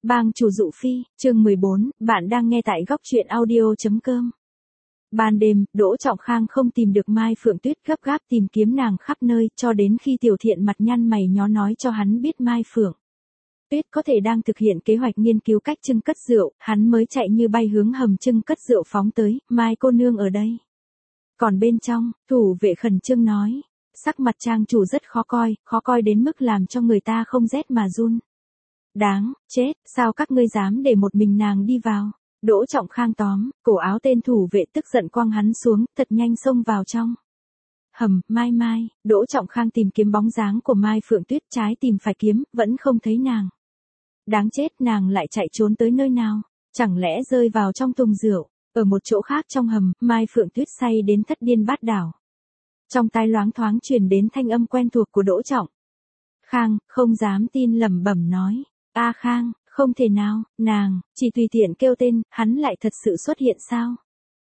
Bang chủ dụ phi, chương 14, bạn đang nghe tại góc truyện audio.com. Ban đêm, Đỗ Trọng Khang không tìm được Mai Phượng Tuyết, gấp gáp tìm kiếm nàng khắp nơi, cho đến khi Tiểu Thiện mặt nhăn mày nhó nói cho hắn biết Mai Phượng Tuyết có thể đang thực hiện kế hoạch nghiên cứu cách trưng cất rượu, hắn mới chạy như bay hướng hầm trưng cất rượu phóng tới. Mai cô nương ở đây. Còn bên trong, thủ vệ khẩn trương nói, sắc mặt trang chủ rất khó coi đến mức làm cho người ta không rét mà run. Đáng chết, sao các ngươi dám để một mình nàng đi vào? Đỗ Trọng Khang tóm cổ áo tên thủ vệ, tức giận quăng hắn xuống, thật nhanh xông vào trong hầm. Mai, Đỗ Trọng Khang tìm kiếm bóng dáng của Mai Phượng Tuyết, trái tìm phải kiếm, vẫn không thấy nàng. Đáng chết, nàng lại chạy trốn tới nơi nào? Chẳng lẽ rơi vào trong thùng rượu? Ở một chỗ khác trong hầm, Mai Phượng Tuyết say đến thất điên bát đảo. Trong tai loáng thoáng truyền đến thanh âm quen thuộc của Đỗ Trọng Khang, không dám tin lẩm bẩm nói. A Khang, không thể nào, nàng, chỉ tùy tiện kêu tên, hắn lại thật sự xuất hiện sao?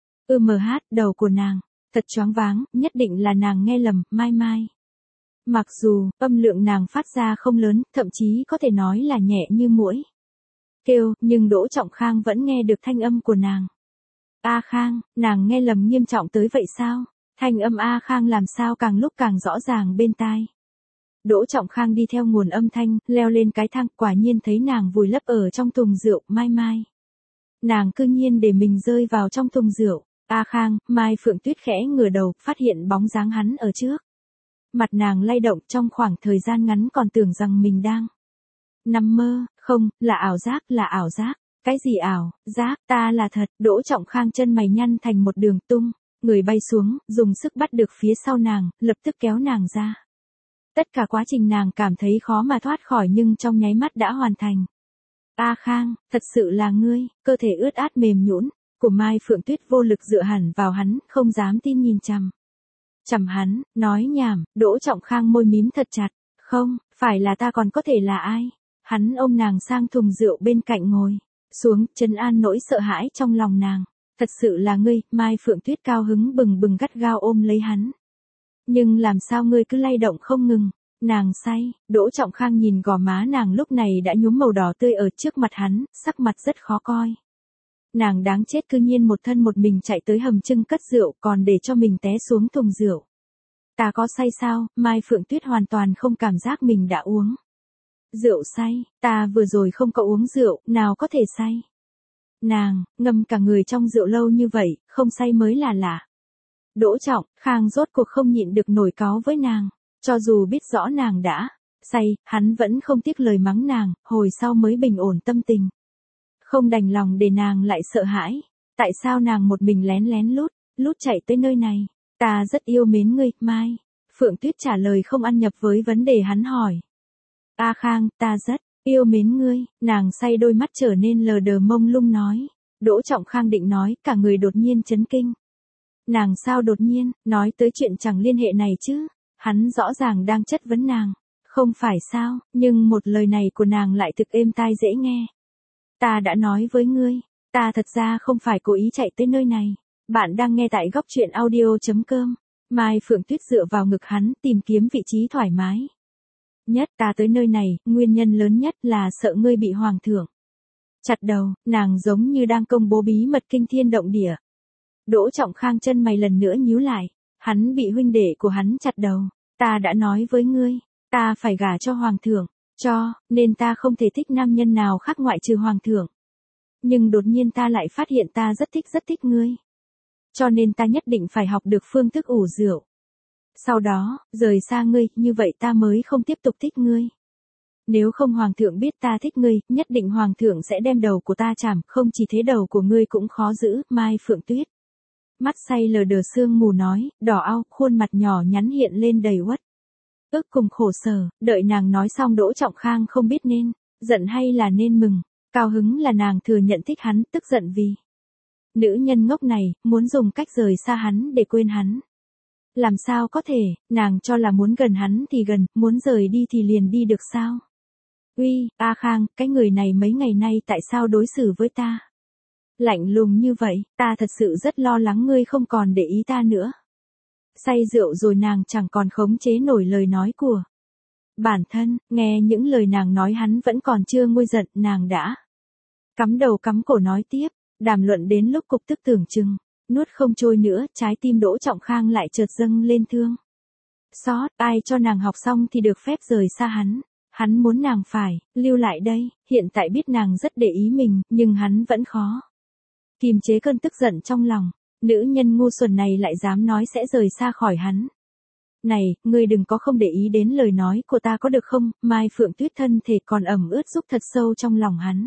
Đầu của nàng, thật choáng váng, nhất định là nàng nghe lầm. Mai. Mặc dù, âm lượng nàng phát ra không lớn, thậm chí có thể nói là nhẹ như muỗi kêu, nhưng Đỗ Trọng Khang vẫn nghe được thanh âm của nàng. A Khang, nàng nghe lầm nghiêm trọng tới vậy sao? Thanh âm A Khang làm sao càng lúc càng rõ ràng bên tai. Đỗ Trọng Khang đi theo nguồn âm thanh, leo lên cái thang, quả nhiên thấy nàng vùi lấp ở trong thùng rượu. Mai. Nàng cư nhiên để mình rơi vào trong thùng rượu. A Khang, Mai Phượng Tuyết khẽ ngửa đầu, phát hiện bóng dáng hắn ở trước. Mặt nàng lay động, trong khoảng thời gian ngắn còn tưởng rằng mình đang nằm mơ, không, là ảo giác. Cái gì ảo, giác, ta là thật. Đỗ Trọng Khang chân mày nhăn thành một đường tung, người bay xuống, dùng sức bắt được phía sau nàng, lập tức kéo nàng ra. Tất cả quá trình nàng cảm thấy khó mà thoát khỏi, nhưng trong nháy mắt đã hoàn thành. A Khang, thật sự là ngươi? Cơ thể ướt át mềm nhũn của Mai Phượng Tuyết vô lực dựa hẳn vào hắn, không dám tin nhìn chằm hắn, nói nhảm. Đỗ Trọng Khang môi mím thật chặt, không, phải là ta còn có thể là ai? Hắn ôm nàng sang thùng rượu bên cạnh ngồi xuống, trấn an nỗi sợ hãi trong lòng nàng. Thật sự là ngươi? Mai Phượng Tuyết cao hứng bừng bừng gắt gao ôm lấy hắn. Nhưng làm sao ngươi cứ lay động không ngừng? Nàng say. Đỗ Trọng Khang nhìn gò má nàng lúc này đã nhuốm màu đỏ tươi ở trước mặt hắn, sắc mặt rất khó coi. Nàng đáng chết, cư nhiên một thân một mình chạy tới hầm trưng cất rượu, còn để cho mình té xuống thùng rượu. Ta có say sao? Mai Phượng Tuyết hoàn toàn không cảm giác mình đã uống rượu say. Ta vừa rồi không có uống rượu, nào có thể say. Nàng, ngâm cả người trong rượu lâu như vậy, không say mới là lạ. Đỗ Trọng Khang rốt cuộc không nhịn được nổi cáu với nàng. Cho dù biết rõ nàng đã say, hắn vẫn không tiếc lời mắng nàng, hồi sau mới bình ổn tâm tình. Không đành lòng để nàng lại sợ hãi. Tại sao nàng một mình lén lút chạy tới nơi này? Ta rất yêu mến ngươi. Mai Phượng Tuyết trả lời không ăn nhập với vấn đề hắn hỏi. A Khang, ta rất yêu mến ngươi. Nàng say, đôi mắt trở nên lờ đờ mông lung nói. Đỗ Trọng Khang định nói, cả người đột nhiên chấn kinh. Nàng sao đột nhiên nói tới chuyện chẳng liên hệ này chứ? Hắn rõ ràng đang chất vấn nàng. Không phải sao, nhưng một lời này của nàng lại thực êm tai dễ nghe. Ta đã nói với ngươi, ta thật ra không phải cố ý chạy tới nơi này. Bạn đang nghe tại góc truyện audio.com. Mai Phượng Tuyết dựa vào ngực hắn, tìm kiếm vị trí thoải mái nhất. Ta tới nơi này, nguyên nhân lớn nhất là sợ ngươi bị hoàng thượng chặt đầu. Nàng giống như đang công bố bí mật kinh thiên động địa. Đỗ Trọng Khang chân mày lần nữa nhíu lại. Hắn bị huynh đệ của hắn chặt đầu. Ta đã nói với ngươi, ta phải gả cho hoàng thượng, cho nên ta không thể thích nam nhân nào khác ngoại trừ hoàng thượng. Nhưng đột nhiên ta lại phát hiện ta rất thích ngươi. Cho nên ta nhất định phải học được phương thức ủ rượu. Sau đó, rời xa ngươi, như vậy ta mới không tiếp tục thích ngươi. Nếu không hoàng thượng biết ta thích ngươi, nhất định hoàng thượng sẽ đem đầu của ta chảm, không chỉ thế đầu của ngươi cũng khó giữ. Mai Phượng Tuyết mắt say lờ đờ sương mù nói, đỏ au, khuôn mặt nhỏ nhắn hiện lên đầy uất ức cùng khổ sở. Đợi nàng nói xong, Đỗ Trọng Khang không biết nên giận hay là nên mừng. Cao hứng là nàng thừa nhận thích hắn, tức giận vì nữ nhân ngốc này muốn dùng cách rời xa hắn để quên hắn. Làm sao có thể? Nàng cho là muốn gần hắn thì gần, muốn rời đi thì liền đi được sao? Uy, A Khang, cái người này mấy ngày nay tại sao đối xử với ta lạnh lùng như vậy? Ta thật sự rất lo lắng ngươi không còn để ý ta nữa. Say rượu rồi nàng chẳng còn khống chế nổi lời nói của bản thân. Nghe những lời nàng nói, hắn vẫn còn chưa nguôi giận, nàng đã Cắm đầu cắm cổ nói tiếp, đàm luận đến lúc cục tức tưởng chừng, nuốt không trôi nữa, trái tim Đỗ Trọng Khang lại chợt dâng lên thương. Xót, ai cho nàng học xong thì được phép rời xa hắn. Hắn muốn nàng phải, lưu lại đây, hiện tại biết nàng rất để ý mình, nhưng hắn vẫn khó kiềm chế cơn tức giận trong lòng, nữ nhân ngu xuẩn này lại dám nói sẽ rời xa khỏi hắn. Này, ngươi đừng có không để ý đến lời nói của ta có được không? Mai Phượng Tuyết thân thể còn ẩm ướt rúc thật sâu trong lòng hắn.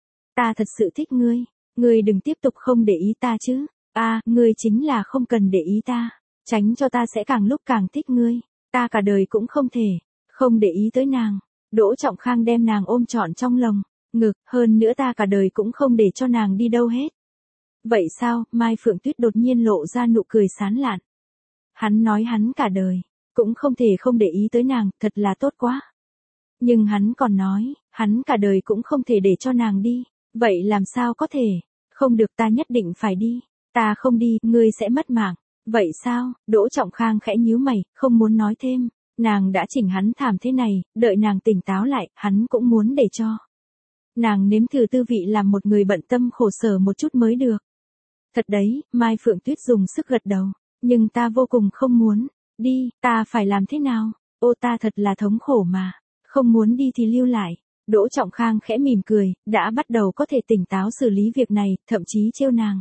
Ta thật sự thích ngươi đừng tiếp tục không để ý ta chứ. Ngươi chính là không cần để ý ta, tránh cho ta sẽ càng lúc càng thích ngươi, ta cả đời cũng không thể không để ý tới nàng. Đỗ Trọng Khang đem nàng ôm trọn trong lòng ngực, hơn nữa ta cả đời cũng không để cho nàng đi đâu hết. Vậy sao? Mai Phượng Tuyết đột nhiên lộ ra nụ cười sán lạn. Hắn nói hắn cả đời cũng không thể không để ý tới nàng, thật là tốt quá. Nhưng hắn còn nói, hắn cả đời cũng không thể để cho nàng đi. Vậy làm sao có thể? Không được, ta nhất định phải đi. Ta không đi, ngươi sẽ mất mạng. Vậy sao? Đỗ Trọng Khang khẽ nhíu mày, không muốn nói thêm. Nàng đã chỉnh hắn thảm thế này, đợi nàng tỉnh táo lại, hắn cũng muốn để cho nàng nếm thử tư vị làm một người bận tâm khổ sở một chút mới được. Thật đấy, Mai Phượng Tuyết dùng sức gật đầu. Nhưng ta vô cùng không muốn đi, ta phải làm thế nào? Ô, ta thật là thống khổ mà. Không muốn đi thì lưu lại. Đỗ Trọng Khang khẽ mỉm cười, đã bắt đầu có thể tỉnh táo xử lý việc này, thậm chí trêu nàng.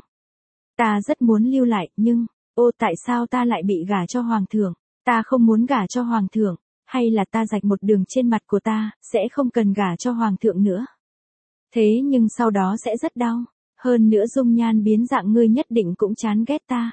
Ta rất muốn lưu lại, nhưng, tại sao ta lại bị gả cho hoàng thượng? Ta không muốn gả cho hoàng thượng, hay là ta rạch một đường trên mặt của ta, sẽ không cần gả cho hoàng thượng nữa. Thế nhưng sau đó sẽ rất đau, hơn nữa dung nhan biến dạng ngươi nhất định cũng chán ghét ta.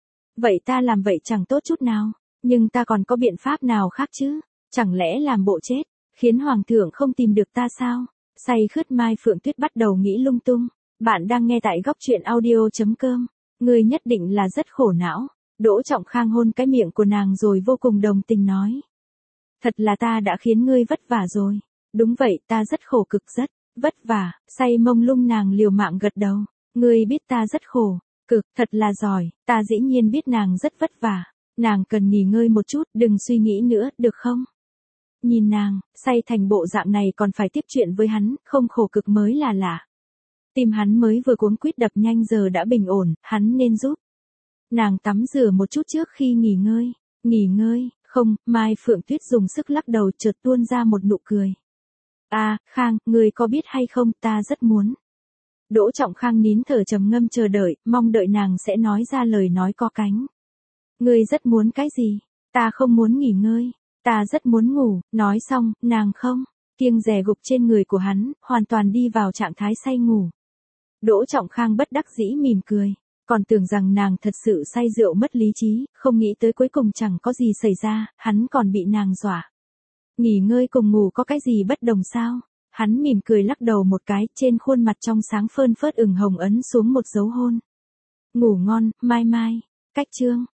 Vậy ta làm vậy chẳng tốt chút nào, nhưng ta còn có biện pháp nào khác chứ? Chẳng lẽ làm bộ chết, khiến hoàng thượng không tìm được ta sao? Say khướt Mai Phượng Tuyết bắt đầu nghĩ lung tung. Bạn đang nghe tại góc truyện audio.com. Ngươi nhất định là rất khổ não. Đỗ Trọng Khang hôn cái miệng của nàng rồi vô cùng đồng tình nói. Thật là ta đã khiến ngươi vất vả rồi. Đúng vậy, ta rất khổ cực, rất vất vả. Say mông lung nàng liều mạng gật đầu. Ngươi biết ta rất khổ cực, thật là giỏi. Ta dĩ nhiên biết nàng rất vất vả. Nàng cần nghỉ ngơi một chút, đừng suy nghĩ nữa, được không? Nhìn nàng, say thành bộ dạng này còn phải tiếp chuyện với hắn, không khổ cực mới là lạ. Tim hắn mới vừa cuống quýt đập nhanh giờ đã bình ổn, hắn nên giúp nàng tắm rửa một chút trước khi nghỉ ngơi. Nghỉ ngơi? Không, Mai Phượng Tuyết dùng sức lắc đầu, chợt tuôn ra một nụ cười. Khang, ngươi có biết hay không, ta rất muốn. Đỗ Trọng Khang nín thở trầm ngâm chờ đợi, mong đợi nàng sẽ nói ra lời nói có cánh. Ngươi rất muốn cái gì? Ta không muốn nghỉ ngơi. Ta rất muốn ngủ. Nói xong, nàng không kiêng dè gục trên người của hắn, hoàn toàn đi vào trạng thái say ngủ. Đỗ Trọng Khang bất đắc dĩ mỉm cười, còn tưởng rằng nàng thật sự say rượu mất lý trí, không nghĩ tới cuối cùng chẳng có gì xảy ra, hắn còn bị nàng dọa. Nghỉ ngơi cùng ngủ có cái gì bất đồng sao? Hắn mỉm cười lắc đầu một cái, trên khuôn mặt trong sáng phơn phớt ửng hồng ấn xuống một dấu hôn. Ngủ ngon, Mai Mai. Cách chương